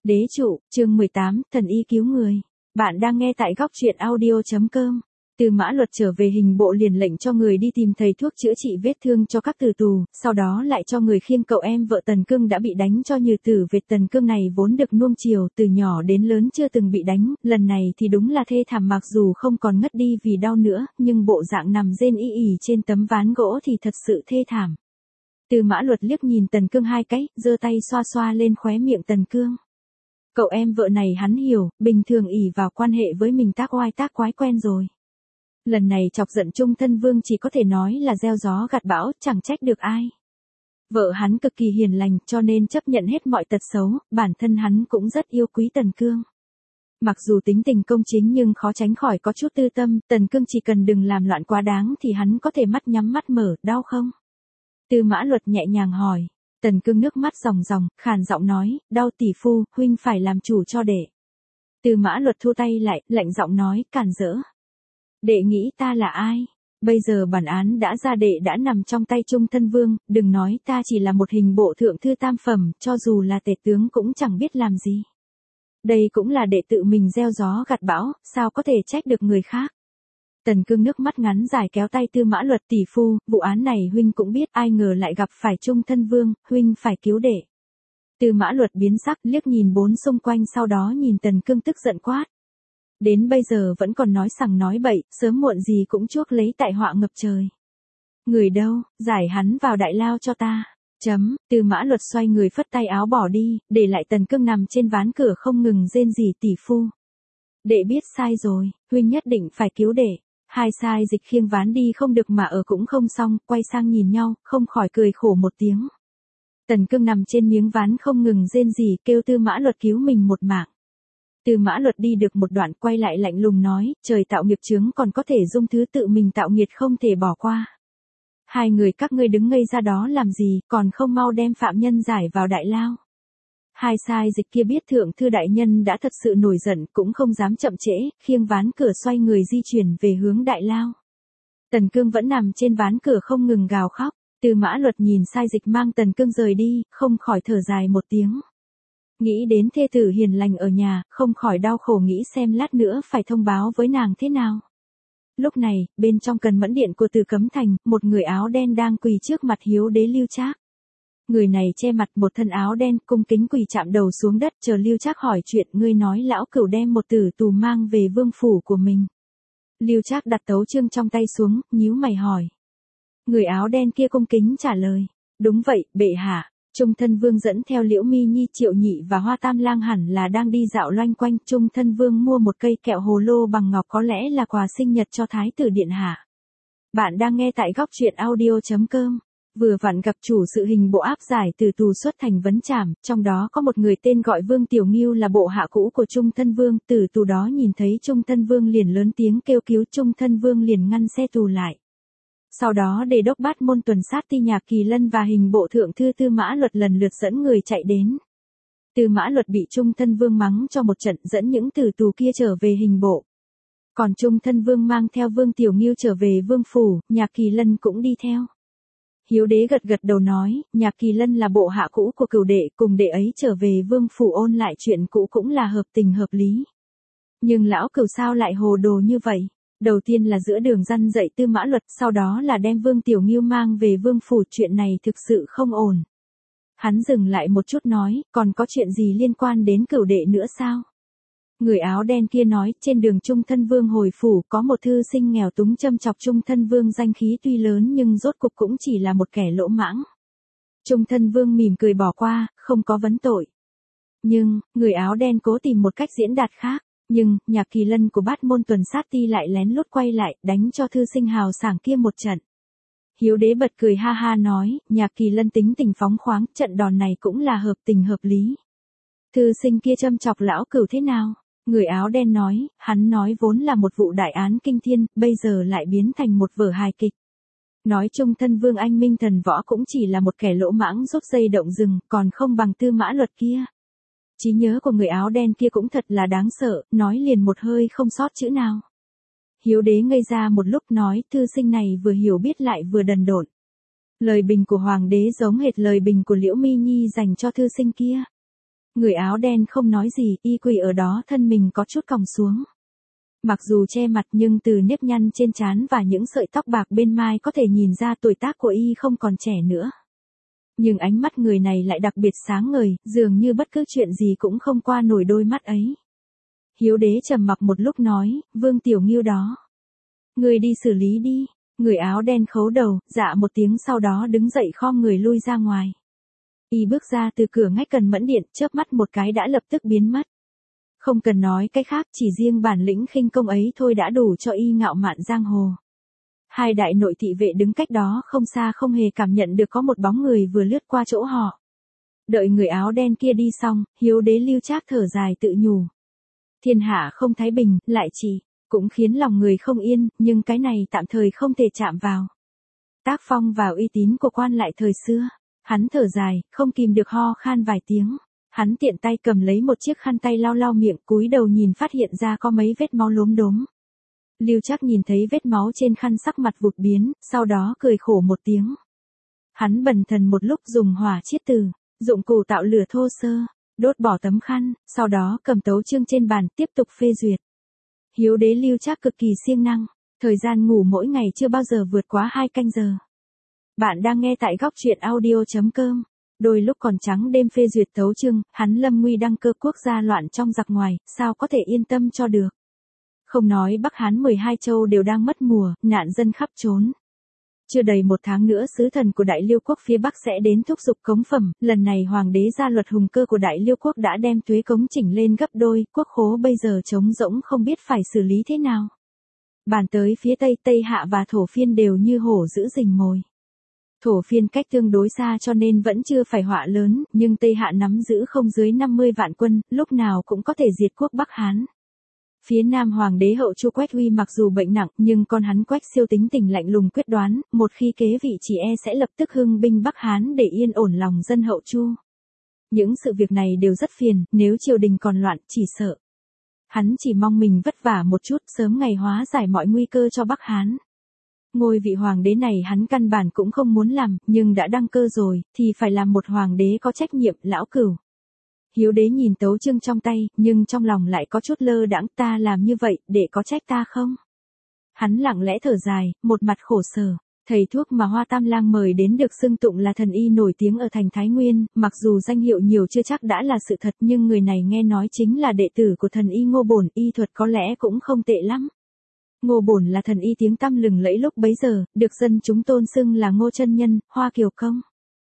Đế trụ, chương 18, thần y cứu người. Bạn đang nghe tại góc truyện audio.com. Từ Mã Luật trở về hình bộ liền lệnh cho người đi tìm thầy thuốc chữa trị vết thương cho các tử tù, sau đó lại cho người khiêng cậu em vợ Tần Cương đã bị đánh cho như tử vệt. Tần Cương này vốn được nuông chiều từ nhỏ đến lớn chưa từng bị đánh, lần này thì đúng là thê thảm, mặc dù không còn ngất đi vì đau nữa, nhưng bộ dạng nằm rên y ỉ trên tấm ván gỗ thì thật sự thê thảm. Từ Mã Luật liếc nhìn Tần Cương hai cái, giơ tay xoa xoa lên khóe miệng Tần Cương. Cậu em vợ này hắn hiểu, bình thường ỷ vào quan hệ với mình tác oai tác quái quen rồi. Lần này chọc giận Trung Thân Vương chỉ có thể nói là gieo gió gặt bão, chẳng trách được ai. Vợ hắn cực kỳ hiền lành cho nên chấp nhận hết mọi tật xấu, bản thân hắn cũng rất yêu quý Tần Cương. Mặc dù tính tình công chính nhưng khó tránh khỏi có chút tư tâm, Tần Cương chỉ cần đừng làm loạn quá đáng thì hắn có thể mắt nhắm mắt mở, đau không? Từ Mã Luật nhẹ nhàng hỏi. Tần Cương nước mắt ròng ròng, khàn giọng nói, đau tỷ phu, huynh phải làm chủ cho đệ. Từ Mã Luật thu tay lại, lạnh giọng nói, cản rỡ. Đệ nghĩ ta là ai? Bây giờ bản án đã ra, đệ đã nằm trong tay Trung Thân Vương, đừng nói ta chỉ là một hình bộ thượng thư tam phẩm, cho dù là tể tướng cũng chẳng biết làm gì. Đây cũng là đệ tự mình gieo gió gặt bão, sao có thể trách được người khác. Tần Cương nước mắt ngắn dài kéo tay Tư Mã Luật, tỷ phu, vụ án này huynh cũng biết, ai ngờ lại gặp phải Trung Thân Vương, huynh phải cứu đệ. Tư Mã Luật biến sắc, liếc nhìn bốn xung quanh, sau đó nhìn Tần Cương tức giận quát. Đến bây giờ vẫn còn nói sằng nói bậy, sớm muộn gì cũng chuốc lấy tại họa ngập trời. Người đâu, giải hắn vào đại lao cho ta. Tư Mã Luật xoay người phất tay áo bỏ đi, để lại Tần Cương nằm trên ván cửa không ngừng rên rỉ, tỷ phu. Đệ biết sai rồi, huynh nhất định phải cứu đệ. Hai sai dịch khiêng ván đi không được mà ở cũng không xong, quay sang nhìn nhau, không khỏi cười khổ một tiếng. Tần Cương nằm trên miếng ván không ngừng rên rỉ, kêu Tư Mã Luật cứu mình một mạng. Tư Mã Luật đi được một đoạn quay lại lạnh lùng nói, trời tạo nghiệp chướng còn có thể dung thứ tự mình tạo nghiệt không thể bỏ qua. Hai người các ngươi đứng ngây ra đó làm gì, còn không mau đem phạm nhân giải vào đại lao. Hai sai dịch kia biết thượng thư đại nhân đã thật sự nổi giận, cũng không dám chậm trễ, khiêng ván cửa xoay người di chuyển về hướng đại lao. Tần Cương vẫn nằm trên ván cửa không ngừng gào khóc. Tư Mã Luật nhìn sai dịch mang Tần Cương rời đi, không khỏi thở dài một tiếng. Nghĩ đến thê tử hiền lành ở nhà, không khỏi đau khổ nghĩ xem lát nữa phải thông báo với nàng thế nào. Lúc này, bên trong Cần Mẫn Điện của Từ Cấm Thành, một người áo đen đang quỳ trước mặt Hiếu Đế Lưu Trác. Người này che mặt, một thân áo đen, cung kính quỳ chạm đầu xuống đất, chờ Lưu Trác hỏi chuyện. Ngươi nói lão cửu đem một tử tù mang về vương phủ của mình. Lưu Trác đặt tấu chương trong tay xuống, nhíu mày hỏi. Người áo đen kia cung kính trả lời. Đúng vậy, bệ hạ. Trung Thân Vương dẫn theo Liễu Mi Nhi, Triệu Nhị và Hoa Tam Lang hẳn là đang đi dạo loanh quanh. Trung Thân Vương mua một cây kẹo hồ lô bằng ngọc, có lẽ là quà sinh nhật cho Thái tử điện hạ. Bạn đang nghe tại góc truyện audio.com. Vừa vặn gặp chủ sự hình bộ áp giải từ tù xuất thành vấn trảm, trong đó có một người tên gọi Vương Tiểu Ngưu là bộ hạ cũ của Trung Thân Vương. Từ tù đó nhìn thấy Trung Thân Vương liền lớn tiếng kêu cứu, Trung Thân Vương liền ngăn xe tù lại. Sau đó đề đốc Bát Môn tuần sát ti Nhạc Kỳ Lân và hình bộ thượng thư Tư Mã Luật lần lượt dẫn người chạy đến. Tư Mã Luật bị Trung Thân Vương mắng cho một trận, dẫn những tử tù kia trở về hình bộ. Còn Trung Thân Vương mang theo Vương Tiểu Ngưu trở về vương phủ, Nhạc Kỳ Lân cũng đi theo. Hiếu Đế gật gật đầu nói, Nhạc Kỳ Lân là bộ hạ cũ của cửu đệ, cùng đệ ấy trở về vương phủ ôn lại chuyện cũ cũng là hợp tình hợp lý. Nhưng lão cửu sao lại hồ đồ như vậy? Đầu tiên là giữa đường răn dạy Tư Mã Luật, sau đó là đem Vương Tiểu Ngưu mang về vương phủ, chuyện này thực sự không ổn. Hắn dừng lại một chút nói, còn có chuyện gì liên quan đến cửu đệ nữa sao? Người áo đen kia nói, trên đường Trung Thân Vương hồi phủ, có một thư sinh nghèo túng châm chọc Trung Thân Vương, danh khí tuy lớn nhưng rốt cục cũng chỉ là một kẻ lỗ mãng. Trung Thân Vương mỉm cười bỏ qua, không có vấn tội. Nhưng, người áo đen cố tìm một cách diễn đạt khác. Nhưng, Nhạc Kỳ Lân của Bát Môn tuần sát ti lại lén lút quay lại, đánh cho thư sinh hào sảng kia một trận. Hiếu Đế bật cười ha ha nói, Nhạc Kỳ Lân tính tình phóng khoáng, trận đòn này cũng là hợp tình hợp lý. Thư sinh kia châm chọc lão cửu thế nào? Người áo đen nói, hắn nói vốn là một vụ đại án kinh thiên, bây giờ lại biến thành một vở hài kịch. Nói Trung Thân Vương anh minh thần võ cũng chỉ là một kẻ lỗ mãng rút dây động rừng, còn không bằng Tư Mã Luật kia. Trí nhớ của người áo đen kia cũng thật là đáng sợ, nói liền một hơi không sót chữ nào. Hiếu Đế ngây ra một lúc nói, thư sinh này vừa hiểu biết lại vừa đần độn. Lời bình của Hoàng đế giống hệt lời bình của Liễu Mi Nhi dành cho thư sinh kia. Người áo đen không nói gì, y quỳ ở đó thân mình có chút còng xuống. Mặc dù che mặt nhưng từ nếp nhăn trên trán và những sợi tóc bạc bên mai có thể nhìn ra tuổi tác của y không còn trẻ nữa. Nhưng ánh mắt người này lại đặc biệt sáng ngời, dường như bất cứ chuyện gì cũng không qua nổi đôi mắt ấy. Hiếu đế trầm mặc một lúc nói, Vương Tiểu Ngưu đó. Người đi xử lý đi. Người áo đen khấu đầu, dạ một tiếng sau đó đứng dậy khom người lui ra ngoài. Y bước ra từ cửa ngách cần mẫn điện, chớp mắt một cái đã lập tức biến mất. Không cần nói cái khác, chỉ riêng bản lĩnh khinh công ấy thôi đã đủ cho y ngạo mạn giang hồ. Hai đại nội thị vệ đứng cách đó không xa không hề cảm nhận được có một bóng người vừa lướt qua chỗ họ. Đợi người áo đen kia đi xong, Hiếu đế Lưu Trác thở dài tự nhủ. Thiên hạ không thái bình, lại chỉ, cũng khiến lòng người không yên, nhưng cái này tạm thời không thể chạm vào. Tác phong và uy tín của quan lại thời xưa. Hắn thở dài, không kìm được ho khan vài tiếng. Hắn tiện tay cầm lấy một chiếc khăn tay lau lau miệng, cúi đầu nhìn phát hiện ra có mấy vết máu lốm đốm. Lưu Trác nhìn thấy vết máu trên khăn sắc mặt vụt biến, sau đó cười khổ một tiếng. Hắn bần thần một lúc dùng hỏa chiết từ, dụng cụ tạo lửa thô sơ, đốt bỏ tấm khăn, sau đó cầm tấu chương trên bàn tiếp tục phê duyệt. Hiếu đế Lưu Trác cực kỳ siêng năng, thời gian ngủ mỗi ngày chưa bao giờ vượt quá 2 canh giờ. Bạn đang nghe tại góc truyện audio.com. Đôi lúc còn trắng đêm phê duyệt tấu chương, hắn lâm nguy đăng cơ quốc gia loạn trong giặc ngoài, sao có thể yên tâm cho được. Không nói Bắc Hán 12 châu đều đang mất mùa, nạn dân khắp trốn. Chưa đầy 1 tháng nữa sứ thần của Đại Liêu quốc phía Bắc sẽ đến thúc giục cống phẩm, lần này hoàng đế ra luật hùng cơ của Đại Liêu quốc đã đem thuế cống chỉnh lên gấp đôi, quốc khố bây giờ trống rỗng không biết phải xử lý thế nào. Bàn tới phía Tây, Tây Hạ và Thổ Phiên đều như hổ giữ rình mồi. Thổ Phiên cách tương đối xa cho nên vẫn chưa phải họa lớn, nhưng Tây Hạ nắm giữ không dưới 50 vạn quân, lúc nào cũng có thể diệt quốc Bắc Hán. Phía Nam Hoàng đế hậu Chu Quách Huy mặc dù bệnh nặng, nhưng con hắn Quách Siêu tính tình lạnh lùng quyết đoán, một khi kế vị chỉ sẽ lập tức hưng binh Bắc Hán để yên ổn lòng dân hậu Chu. Những sự việc này đều rất phiền, nếu triều đình còn loạn, chỉ sợ. Hắn chỉ mong mình vất vả một chút, sớm ngày hóa giải mọi nguy cơ cho Bắc Hán. Ngôi vị hoàng đế này hắn căn bản cũng không muốn làm, nhưng đã đăng cơ rồi, thì phải làm một hoàng đế có trách nhiệm, lão cửu. Hiếu đế nhìn tấu chương trong tay, nhưng trong lòng lại có chút lơ đãng, ta làm như vậy, để có trách ta không? Hắn lặng lẽ thở dài, một mặt khổ sở. Thầy thuốc mà Hoa Tam Lang mời đến được xưng tụng là thần y nổi tiếng ở thành Thái Nguyên, mặc dù danh hiệu nhiều chưa chắc đã là sự thật nhưng người này nghe nói chính là đệ tử của thần y Ngô Bổn, y thuật có lẽ cũng không tệ lắm. Ngô Bổn là thần y tiếng tăm lừng lẫy lúc bấy giờ, được dân chúng tôn xưng là Ngô chân nhân, Hoa kiều công.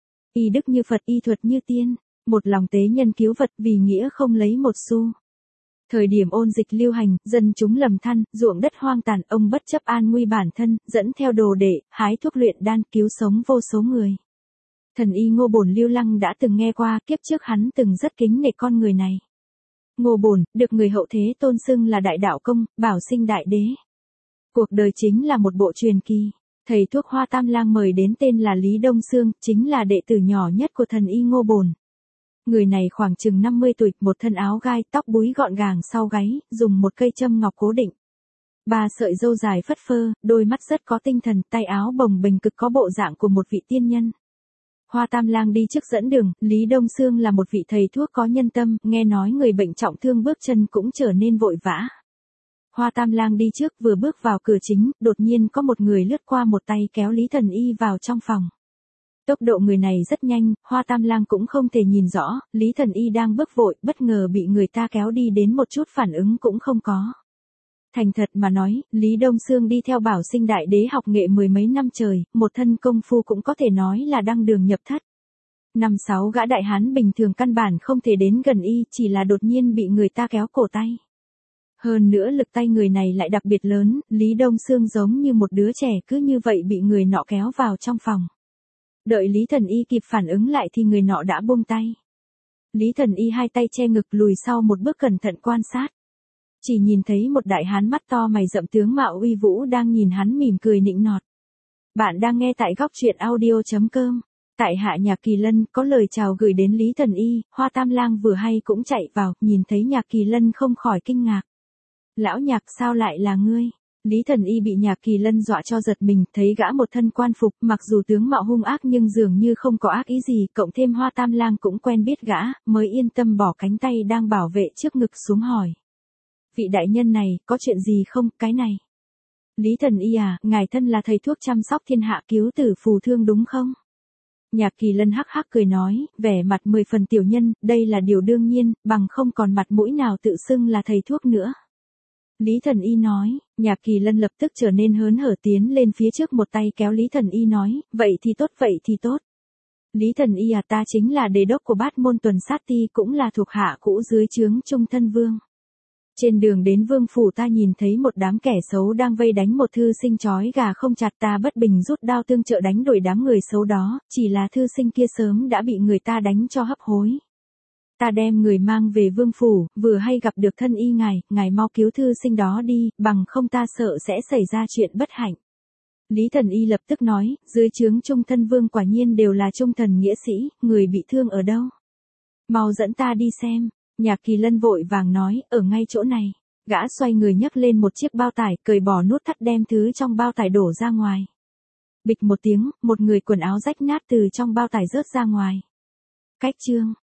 Y đức như Phật, y thuật như tiên, một lòng tế nhân cứu vật vì nghĩa không lấy một xu. Thời điểm ôn dịch lưu hành, dân chúng lầm than, ruộng đất hoang tàn, ông bất chấp an nguy bản thân, dẫn theo đồ đệ, hái thuốc luyện đan, cứu sống vô số người. Thần y Ngô Bổn Lưu Lăng đã từng nghe qua, kiếp trước hắn từng rất kính nể con người này. Ngô Bổn, được người hậu thế tôn xưng là đại đạo công, bảo sinh đại đế. Cuộc đời chính là một bộ truyền kỳ. Thầy thuốc Hoa Tam Lang mời đến tên là Lý Đông Xương, chính là đệ tử nhỏ nhất của thần y Ngô Bổn. Người này khoảng chừng 50 tuổi, một thân áo gai, tóc búi gọn gàng sau gáy, dùng một cây châm ngọc cố định. 3 sợi râu dài phất phơ, đôi mắt rất có tinh thần, tay áo bồng bềnh cực có bộ dạng của một vị tiên nhân. Hoa Tam Lang đi trước dẫn đường, Lý Đông Xương là một vị thầy thuốc có nhân tâm, nghe nói người bệnh trọng thương bước chân cũng trở nên vội vã. Hoa Tam Lang đi trước vừa bước vào cửa chính, đột nhiên có một người lướt qua một tay kéo Lý Thần Y vào trong phòng. Tốc độ người này rất nhanh, Hoa Tam Lang cũng không thể nhìn rõ, Lý Thần Y đang bước vội, bất ngờ bị người ta kéo đi đến một chút phản ứng cũng không có. Thành thật mà nói, Lý Đông Xương đi theo bảo sinh đại đế học nghệ 10 mấy năm trời, một thân công phu cũng có thể nói là đăng đường nhập thất. 5-6 gã đại hán bình thường căn bản không thể đến gần y, chỉ là đột nhiên bị người ta kéo cổ tay. Hơn nữa lực tay người này lại đặc biệt lớn, Lý Đông Xương giống như một đứa trẻ cứ như vậy bị người nọ kéo vào trong phòng. Đợi Lý Thần Y kịp phản ứng lại thì người nọ đã buông tay. Lý Thần Y hai tay che ngực lùi sau một bước cẩn thận quan sát. Chỉ nhìn thấy một đại hán mắt to mày rậm tướng mạo uy vũ đang nhìn hắn mỉm cười nịnh nọt. Bạn đang nghe tại góc truyện audio.com. Tại Hạ Nhạc Kỳ Lân có lời chào gửi đến Lý Thần Y, Hoa Tam Lang vừa hay cũng chạy vào, nhìn thấy Nhạc Kỳ Lân không khỏi kinh ngạc. Lão Nhạc sao lại là ngươi? Lý Thần Y bị Nhạc Kỳ Lân dọa cho giật mình, thấy gã một thân quan phục, mặc dù tướng mạo hung ác nhưng dường như không có ác ý gì, cộng thêm Hoa Tam Lang cũng quen biết gã, mới yên tâm bỏ cánh tay đang bảo vệ trước ngực xuống hỏi. Vị đại nhân này, có chuyện gì không, cái này? Lý Thần Y à, ngài thân là thầy thuốc chăm sóc thiên hạ cứu tử phù thương đúng không? Nhạc Kỳ Lân hắc hắc cười nói, vẻ mặt 10 phần tiểu nhân, đây là điều đương nhiên, bằng không còn mặt mũi nào tự xưng là thầy thuốc nữa. Lý Thần Y nói, Nhạc Kỳ Lân lập tức trở nên hớn hở tiến lên phía trước một tay kéo Lý Thần Y nói, vậy thì tốt. Lý Thần Y à, ta chính là đề đốc của Bát Môn Tuần Sát Ti, cũng là thuộc hạ cũ dưới trướng Trung Thân Vương. Trên đường đến vương phủ ta nhìn thấy một đám kẻ xấu đang vây đánh một thư sinh trói gà không chặt, ta bất bình rút đao tương trợ đánh đuổi đám người xấu đó, chỉ là thư sinh kia sớm đã bị người ta đánh cho hấp hối. Ta đem người mang về vương phủ, vừa hay gặp được thân y ngài mau cứu thư sinh đó đi, bằng không ta sợ sẽ xảy ra chuyện bất hạnh. Lý Thần Y lập tức nói, dưới trướng Trung Thân Vương quả nhiên đều là trung thần nghĩa sĩ, người bị thương ở đâu? Mau dẫn ta đi xem. Nhạc Kỳ Lân vội vàng nói, ở ngay chỗ này. Gã xoay người nhấc lên một chiếc bao tải, cởi bỏ nút thắt đem thứ trong bao tải đổ ra ngoài. Bịch một tiếng, một người quần áo rách nát từ trong bao tải rớt ra ngoài. Cách chương